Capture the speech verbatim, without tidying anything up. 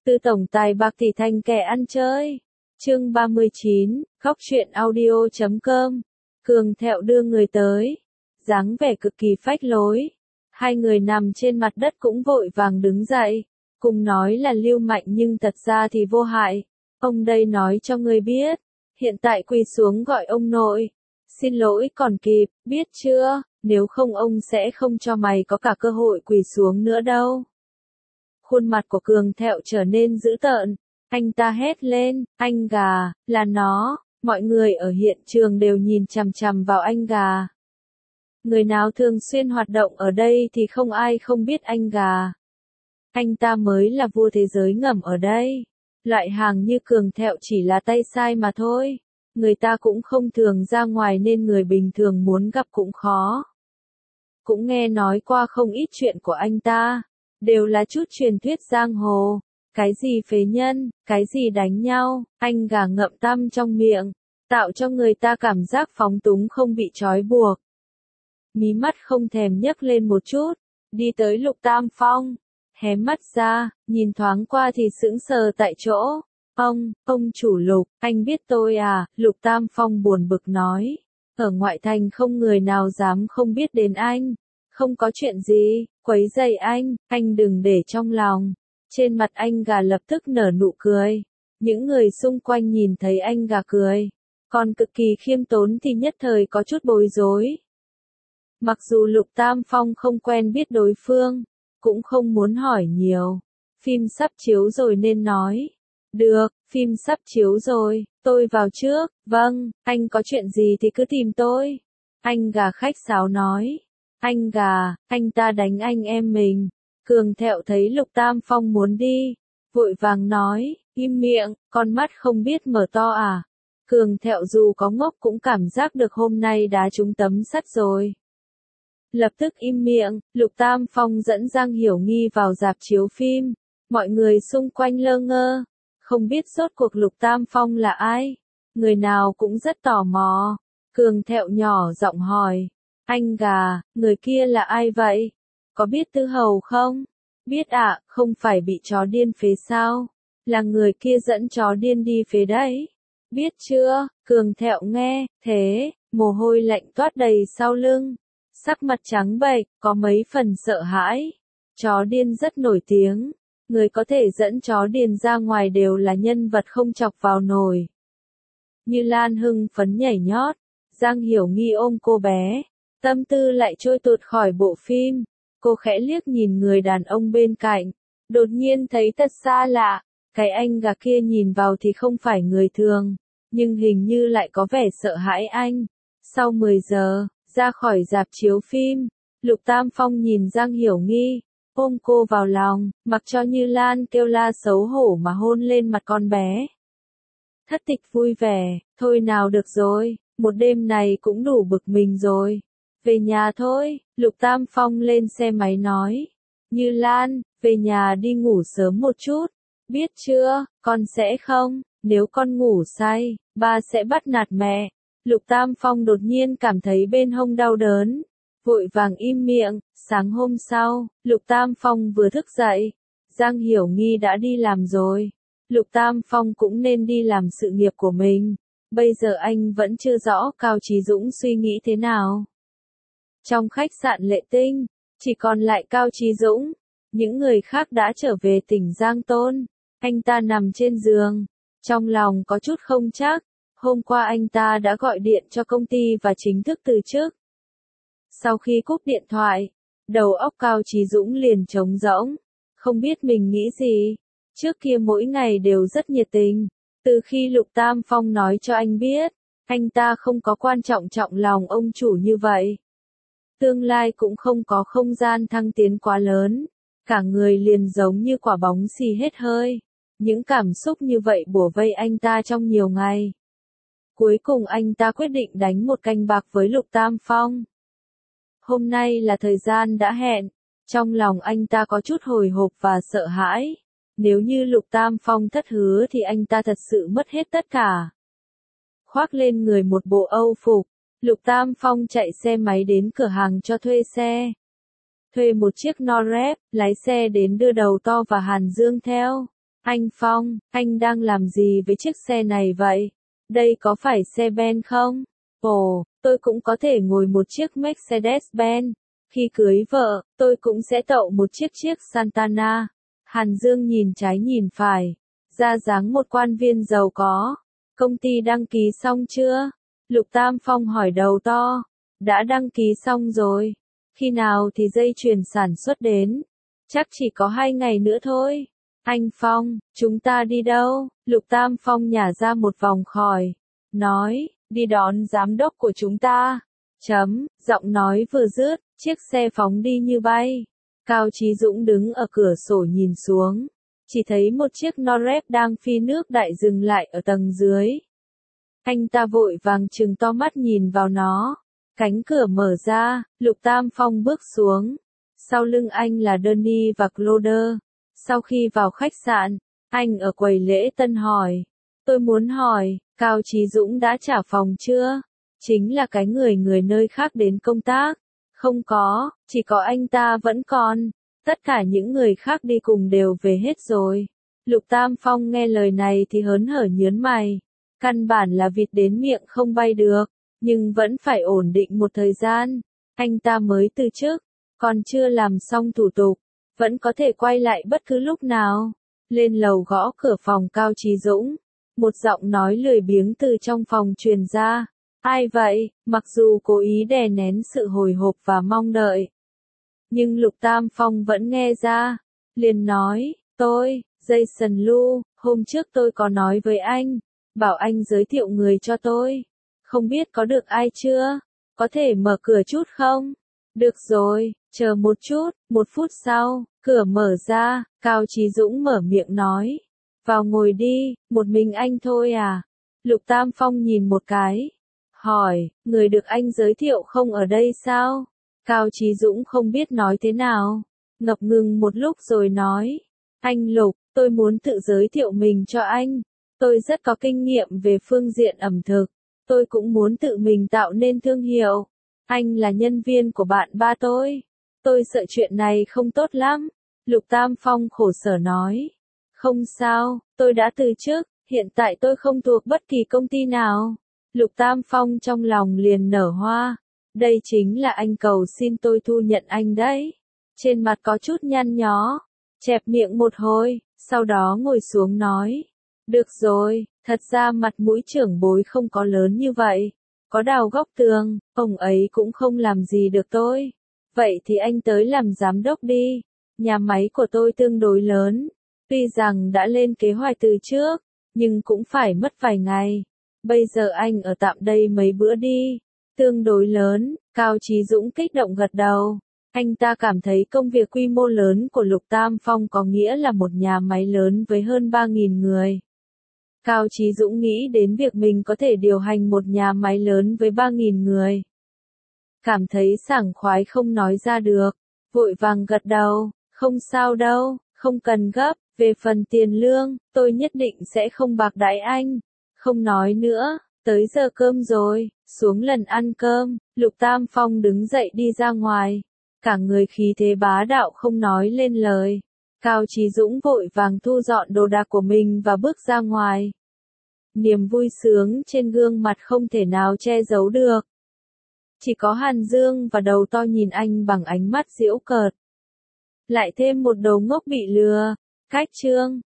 Từ tổng tài bạc tỷ thành kẻ ăn chơi. Chương ba mươi chín, khóc chuyện audio chấm com. Cường Thẹo đưa người tới. Dáng vẻ cực kỳ phách lối. Hai người nằm trên mặt đất cũng vội vàng đứng dậy. Cùng nói là lưu mạnh nhưng thật ra thì vô hại. Ông đây nói cho người biết. Hiện tại quỳ xuống gọi ông nội. Xin lỗi còn kịp, biết chưa? Nếu không ông sẽ không cho mày có cả cơ hội quỳ xuống nữa đâu. Khuôn mặt của Cường Thẹo trở nên dữ tợn. Anh ta hét lên, anh gà, là nó. Mọi người ở hiện trường đều nhìn chằm chằm vào anh gà. Người nào thường xuyên hoạt động ở đây thì không ai không biết anh gà. Anh ta mới là vua thế giới ngầm ở đây. Loại hàng như Cường Thẹo chỉ là tay sai mà thôi. Người ta cũng không thường ra ngoài nên người bình thường muốn gặp cũng khó. Cũng nghe nói qua không ít chuyện của anh ta. Đều là chút truyền thuyết giang hồ. Cái gì phế nhân, cái gì đánh nhau, anh gà ngậm tăm trong miệng. Tạo cho người ta cảm giác phóng túng không bị trói buộc. Mí mắt không thèm nhấc lên một chút. Đi tới Lục Tam Phong. Hé mắt ra, nhìn thoáng qua thì sững sờ tại chỗ. Ông, ông chủ Lục, anh biết tôi à, Lục Tam Phong buồn bực nói. Ở ngoại thành không người nào dám không biết đến anh. Không có chuyện gì, quấy rầy anh, anh đừng để trong lòng. Trên mặt anh gà lập tức nở nụ cười. Những người xung quanh nhìn thấy anh gà cười. Còn cực kỳ khiêm tốn thì nhất thời có chút bối rối. Mặc dù Lục Tam Phong không quen biết đối phương, cũng không muốn hỏi nhiều. Phim sắp chiếu rồi nên nói. Được, phim sắp chiếu rồi, tôi vào trước. Vâng, anh có chuyện gì thì cứ tìm tôi. Anh gà khách sáo nói. Anh gà, anh ta đánh anh em mình. Cường Thẹo thấy Lục Tam Phong muốn đi. Vội vàng nói, im miệng, con mắt không biết mở to à. Cường Thẹo dù có ngốc cũng cảm giác được hôm nay đá trúng tấm sắt rồi. Lập tức im miệng, Lục Tam Phong dẫn Giang Hiểu Nghi vào rạp chiếu phim. Mọi người xung quanh lơ ngơ. Không biết rốt cuộc Lục Tam Phong là ai. Người nào cũng rất tò mò. Cường Thẹo nhỏ giọng hỏi. Anh gà, người kia là ai vậy? Có biết Tư Hầu không? Biết ạ, à, không phải bị chó điên phế sao? Là người kia dẫn chó điên đi phế đấy. Biết chưa? Cường Thẹo nghe, thế, mồ hôi lạnh toát đầy sau lưng. Sắc mặt trắng bệch, có mấy phần sợ hãi. Chó điên rất nổi tiếng. Người có thể dẫn chó điên ra ngoài đều là nhân vật không chọc vào nổi. Như Lan hưng phấn nhảy nhót. Giang Hiểu Nghi ôm cô bé. Tâm tư lại trôi tuột khỏi bộ phim. Cô khẽ liếc nhìn người đàn ông bên cạnh. Đột nhiên thấy thật xa lạ. Cái anh gà kia nhìn vào thì không phải người thường. Nhưng hình như lại có vẻ sợ hãi anh. Sau mười giờ, ra khỏi rạp chiếu phim. Lục Tam Phong nhìn Giang Hiểu Nghi. Ôm cô vào lòng, mặc cho Như Lan kêu la xấu hổ mà hôn lên mặt con bé. Thất tịch vui vẻ, thôi nào được rồi, một đêm này cũng đủ bực mình rồi. Về nhà thôi, Lục Tam Phong lên xe máy nói. Như Lan, về nhà đi ngủ sớm một chút. Biết chưa, con sẽ không, nếu con ngủ say, ba sẽ bắt nạt mẹ. Lục Tam Phong đột nhiên cảm thấy bên hông đau đớn. Vội vàng im miệng. Sáng hôm sau, Lục Tam Phong vừa thức dậy. Giang Hiểu Nghi đã đi làm rồi. Lục Tam Phong cũng nên đi làm sự nghiệp của mình. Bây giờ anh vẫn chưa rõ Cao Chí Dũng suy nghĩ thế nào. Trong khách sạn Lệ Tinh, chỉ còn lại Cao Chí Dũng. Những người khác đã trở về tỉnh Giang Tôn. Anh ta nằm trên giường. Trong lòng có chút không chắc. Hôm qua anh ta đã gọi điện cho công ty và chính thức từ chức. Sau khi cúp điện thoại, đầu óc Cao Chí Dũng liền trống rỗng. Không biết mình nghĩ gì. Trước kia mỗi ngày đều rất nhiệt tình. Từ khi Lục Tam Phong nói cho anh biết, anh ta không có quan trọng trọng lòng ông chủ như vậy. Tương lai cũng không có không gian thăng tiến quá lớn. Cả người liền giống như quả bóng xì hết hơi. Những cảm xúc như vậy bủa vây anh ta trong nhiều ngày. Cuối cùng anh ta quyết định đánh một canh bạc với Lục Tam Phong. Hôm nay là thời gian đã hẹn. Trong lòng anh ta có chút hồi hộp và sợ hãi. Nếu như Lục Tam Phong thất hứa thì anh ta thật sự mất hết tất cả. Khoác lên người một bộ âu phục, Lục Tam Phong chạy xe máy đến cửa hàng cho thuê xe. Thuê một chiếc Norep, lái xe đến đưa Đầu To và Hàn Dương theo. Anh Phong, anh đang làm gì với chiếc xe này vậy? Đây có phải xe Ben không? Ồ, tôi cũng có thể ngồi một chiếc Mercedes-Benz. Khi cưới vợ, tôi cũng sẽ tậu một chiếc chiếc Santana. Hàn Dương nhìn trái nhìn phải, ra dáng một quan viên giàu có. Công ty đăng ký xong chưa? Lục Tam Phong hỏi đầu to. Đã đăng ký xong rồi. Khi nào thì dây chuyền sản xuất đến? Chắc chỉ có hai ngày nữa thôi. Anh Phong, chúng ta đi đâu? Lục Tam Phong nhả ra một vòng khỏi. Nói, đi đón giám đốc của chúng ta. Chấm, giọng nói vừa dứt, chiếc xe phóng đi như bay. Cao Chí Dũng đứng ở cửa sổ nhìn xuống. Chỉ thấy một chiếc Norret đang phi nước đại dừng lại ở tầng dưới. Anh ta vội vàng trừng to mắt nhìn vào nó. Cánh cửa mở ra, Lục Tam Phong bước xuống. Sau lưng anh là Danny và Claude. Sau khi vào khách sạn, anh ở quầy lễ tân hỏi. Tôi muốn hỏi, Cao Chí Dũng đã trả phòng chưa? Chính là cái người người nơi khác đến công tác. Không có, chỉ có anh ta vẫn còn. Tất cả những người khác đi cùng đều về hết rồi. Lục Tam Phong nghe lời này thì hớn hở nhớn mày. Căn bản là vịt đến miệng không bay được, nhưng vẫn phải ổn định một thời gian. Anh ta mới từ chức, còn chưa làm xong thủ tục, vẫn có thể quay lại bất cứ lúc nào. Lên lầu gõ cửa phòng Cao Chí Dũng. Một giọng nói lười biếng từ trong phòng truyền ra. Ai vậy? Mặc dù cố ý đè nén sự hồi hộp và mong đợi, nhưng Lục Tam Phong vẫn nghe ra. Liền nói, tôi, Jason Lu, hôm trước tôi có nói với anh, bảo anh giới thiệu người cho tôi. Không biết có được ai chưa? Có thể mở cửa chút không? Được rồi, chờ một chút. Một phút sau, cửa mở ra, Cao Chí Dũng mở miệng nói. Vào ngồi đi, một mình anh thôi à? Lục Tam Phong nhìn một cái. Hỏi, người được anh giới thiệu không ở đây sao? Cao Chí Dũng không biết nói thế nào. Ngập ngừng một lúc rồi nói. Anh Lục, tôi muốn tự giới thiệu mình cho anh. Tôi rất có kinh nghiệm về phương diện ẩm thực. Tôi cũng muốn tự mình tạo nên thương hiệu. Anh là nhân viên của bạn ba tôi. Tôi sợ chuyện này không tốt lắm. Lục Tam Phong khổ sở nói. Không sao, tôi đã từ chức, hiện tại tôi không thuộc bất kỳ công ty nào. Lục Tam Phong trong lòng liền nở hoa. Đây chính là anh cầu xin tôi thu nhận anh đấy. Trên mặt có chút nhăn nhó. Chẹp miệng một hồi, sau đó ngồi xuống nói. Được rồi, thật ra mặt mũi trưởng bối không có lớn như vậy. Có đào góc tường, ông ấy cũng không làm gì được tôi. Vậy thì anh tới làm giám đốc đi. Nhà máy của tôi tương đối lớn. Tuy rằng đã lên kế hoạch từ trước, nhưng cũng phải mất vài ngày. Bây giờ anh ở tạm đây mấy bữa đi. Tương đối lớn, Cao Chí Dũng kích động gật đầu. Anh ta cảm thấy công việc quy mô lớn của Lục Tam Phong có nghĩa là một nhà máy lớn với hơn ba nghìn người. Cao Chí Dũng nghĩ đến việc mình có thể điều hành một nhà máy lớn với ba nghìn người. Cảm thấy sảng khoái không nói ra được, vội vàng gật đầu, không sao đâu, không cần gấp, về phần tiền lương, tôi nhất định sẽ không bạc đãi anh. Không nói nữa, tới giờ cơm rồi, xuống lần ăn cơm, Lục Tam Phong đứng dậy đi ra ngoài. Cả người khí thế bá đạo không nói lên lời. Cao Chí Dũng vội vàng thu dọn đồ đạc của mình và bước ra ngoài. Niềm vui sướng trên gương mặt không thể nào che giấu được. Chỉ có Hàn Dương và đầu to nhìn anh bằng ánh mắt giễu cợt. Lại thêm một đầu ngốc bị lừa. Cách chương